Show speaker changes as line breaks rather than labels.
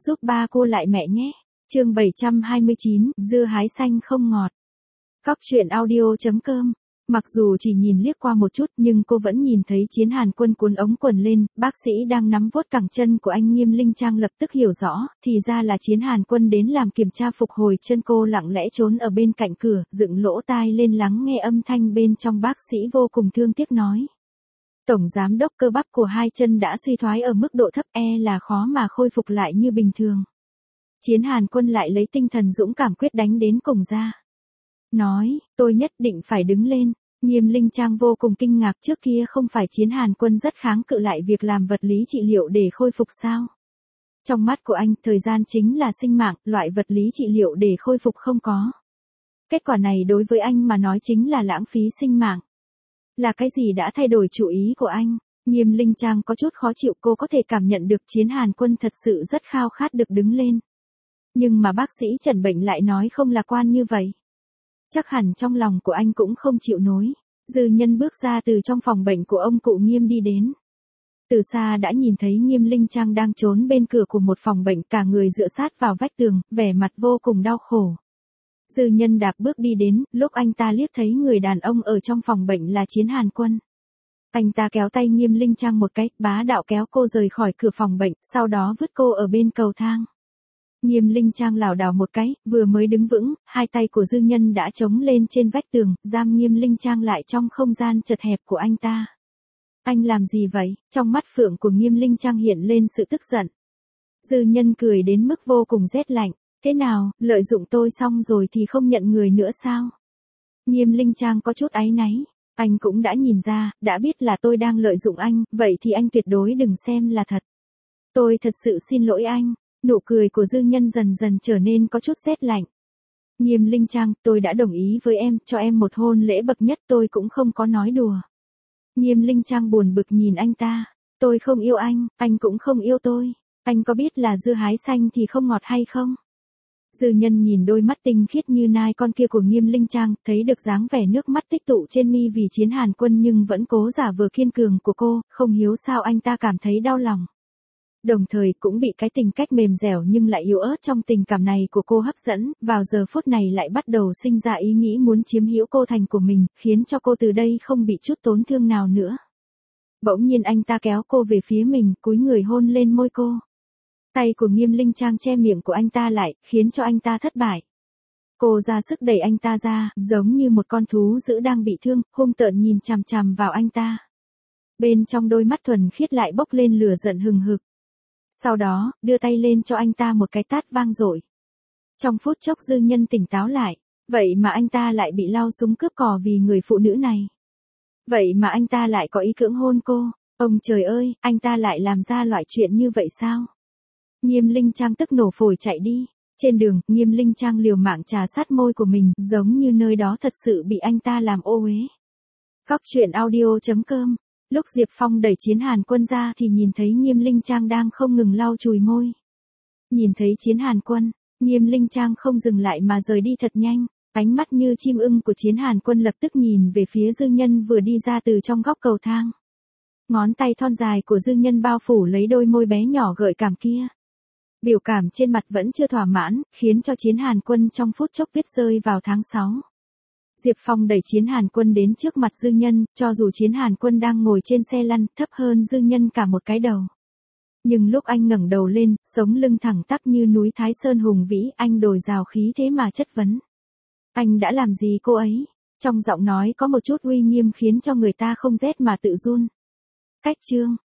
giúp ba cô lại mẹ nhé. Chương 729, dưa hái xanh không ngọt. Cóc truyện audio.com. Mặc dù chỉ nhìn liếc qua một chút nhưng cô vẫn nhìn thấy Chiến Hàn Quân cuốn ống quần lên, bác sĩ đang nắm vuốt cẳng chân của anh Nghiêm Linh Trang lập tức hiểu rõ, thì ra là Chiến Hàn Quân đến làm kiểm tra phục hồi chân. Cô lặng lẽ trốn ở bên cạnh cửa, dựng lỗ tai lên lắng nghe âm thanh bên trong. Bác sĩ vô cùng thương tiếc nói. Tổng giám đốc, cơ bắp của hai chân đã suy thoái ở mức độ thấp, là khó mà khôi phục lại như bình thường. Chiến Hàn Quân lại lấy tinh thần dũng cảm quyết đánh đến cùng ra. Nói, tôi nhất định phải đứng lên. Nghiêm Linh Trang vô cùng kinh ngạc, trước kia không phải Chiến Hàn Quân rất kháng cự lại việc làm vật lý trị liệu để khôi phục sao? Trong mắt của anh, thời gian chính là sinh mạng, loại vật lý trị liệu để khôi phục không có. Kết quả này đối với anh mà nói chính là lãng phí sinh mạng. Là cái gì đã thay đổi chủ ý của anh? Nghiêm Linh Trang có chút khó chịu, cô có thể cảm nhận được Chiến Hàn Quân thật sự rất khao khát được đứng lên. Nhưng mà bác sĩ chẩn bệnh lại nói không lạc quan như vậy. Chắc hẳn trong lòng của anh cũng không chịu nổi. Dư Nhân bước ra từ trong phòng bệnh của ông cụ Nghiêm đi đến. Từ xa đã nhìn thấy Nghiêm Linh Trang đang trốn bên cửa của một phòng bệnh, cả người dựa sát vào vách tường, vẻ mặt vô cùng đau khổ. Dư Nhân đạp bước đi đến, lúc anh ta liếc thấy người đàn ông ở trong phòng bệnh là Chiến Hàn Quân. Anh ta kéo tay Nghiêm Linh Trang một cái, bá đạo kéo cô rời khỏi cửa phòng bệnh, sau đó vứt cô ở bên cầu thang. Nghiêm Linh Trang lảo đảo một cái, vừa mới đứng vững, hai tay của Dư Nhân đã chống lên trên vách tường, giam Nghiêm Linh Trang lại trong không gian chật hẹp của anh ta. Anh làm gì vậy? Trong mắt phượng của Nghiêm Linh Trang hiện lên sự tức giận. Dư Nhân cười đến mức vô cùng rét lạnh. Thế nào, lợi dụng tôi xong rồi thì không nhận người nữa sao? Nghiêm Linh Trang có chút áy náy. Anh cũng đã nhìn ra, đã biết là tôi đang lợi dụng anh, vậy thì anh tuyệt đối đừng xem là thật. Tôi thật sự xin lỗi anh. Nụ cười của Dư Nhân dần dần trở nên có chút rét lạnh. Nghiêm Linh Trang, tôi đã đồng ý với em, cho em một hôn lễ bậc nhất, tôi cũng không có nói đùa. Nghiêm Linh Trang buồn bực nhìn anh ta. Tôi không yêu anh cũng không yêu tôi. Anh có biết là dưa hái xanh thì không ngọt hay không? Dư Nhân nhìn đôi mắt tinh khiết như nai con kia của Nghiêm Linh Trang, thấy được dáng vẻ nước mắt tích tụ trên mi vì Chiến Hàn Quân nhưng vẫn cố giả vờ kiên cường của cô, không hiểu sao anh ta cảm thấy đau lòng. Đồng thời cũng bị cái tình cách mềm dẻo nhưng lại yếu ớt trong tình cảm này của cô hấp dẫn, vào giờ phút này lại bắt đầu sinh ra ý nghĩ muốn chiếm hữu cô thành của mình, khiến cho cô từ đây không bị chút tổn thương nào nữa. Bỗng nhiên anh ta kéo cô về phía mình, cúi người hôn lên môi cô. Tay của Nghiêm Linh Trang che miệng của anh ta lại, khiến cho anh ta thất bại. Cô ra sức đẩy anh ta ra, giống như một con thú dữ đang bị thương, hung tợn nhìn chằm chằm vào anh ta. Bên trong đôi mắt thuần khiết lại bốc lên lửa giận hừng hực. Sau đó, đưa tay lên cho anh ta một cái tát vang dội. Trong phút chốc Dư Nhân tỉnh táo lại, vậy mà anh ta lại bị lao súng cướp cò vì người phụ nữ này. Vậy mà anh ta lại có ý cưỡng hôn cô, ông trời ơi, anh ta lại làm ra loại chuyện như vậy sao? Nghiêm Linh Trang tức nổ phổi chạy đi. Trên đường, Nghiêm Linh Trang liều mạng trà sát môi của mình, giống như nơi đó thật sự bị anh ta làm ô uế. Cóc truyện audio.com. Lúc Diệp Phong đẩy Chiến Hàn Quân ra thì nhìn thấy Nghiêm Linh Trang đang không ngừng lau chùi môi. Nhìn thấy Chiến Hàn Quân, Nghiêm Linh Trang không dừng lại mà rời đi thật nhanh. Ánh mắt như chim ưng của Chiến Hàn Quân lập tức nhìn về phía Dư Nhân vừa đi ra từ trong góc cầu thang. Ngón tay thon dài của Dư Nhân bao phủ lấy đôi môi bé nhỏ gợi cảm kia. Biểu cảm trên mặt vẫn chưa thỏa mãn, khiến cho Chiến Hàn Quân trong phút chốc viết rơi vào tháng 6. Diệp Phong đẩy Chiến Hàn Quân đến trước mặt Dư Nhân, cho dù Chiến Hàn Quân đang ngồi trên xe lăn, thấp hơn Dư Nhân cả một cái đầu. Nhưng lúc anh ngẩng đầu lên, sống lưng thẳng tắp như núi Thái Sơn hùng vĩ, anh đồi rào khí thế mà chất vấn. Anh đã làm gì cô ấy? Trong giọng nói có một chút uy nghiêm khiến cho người ta không rét mà tự run. Cách chương.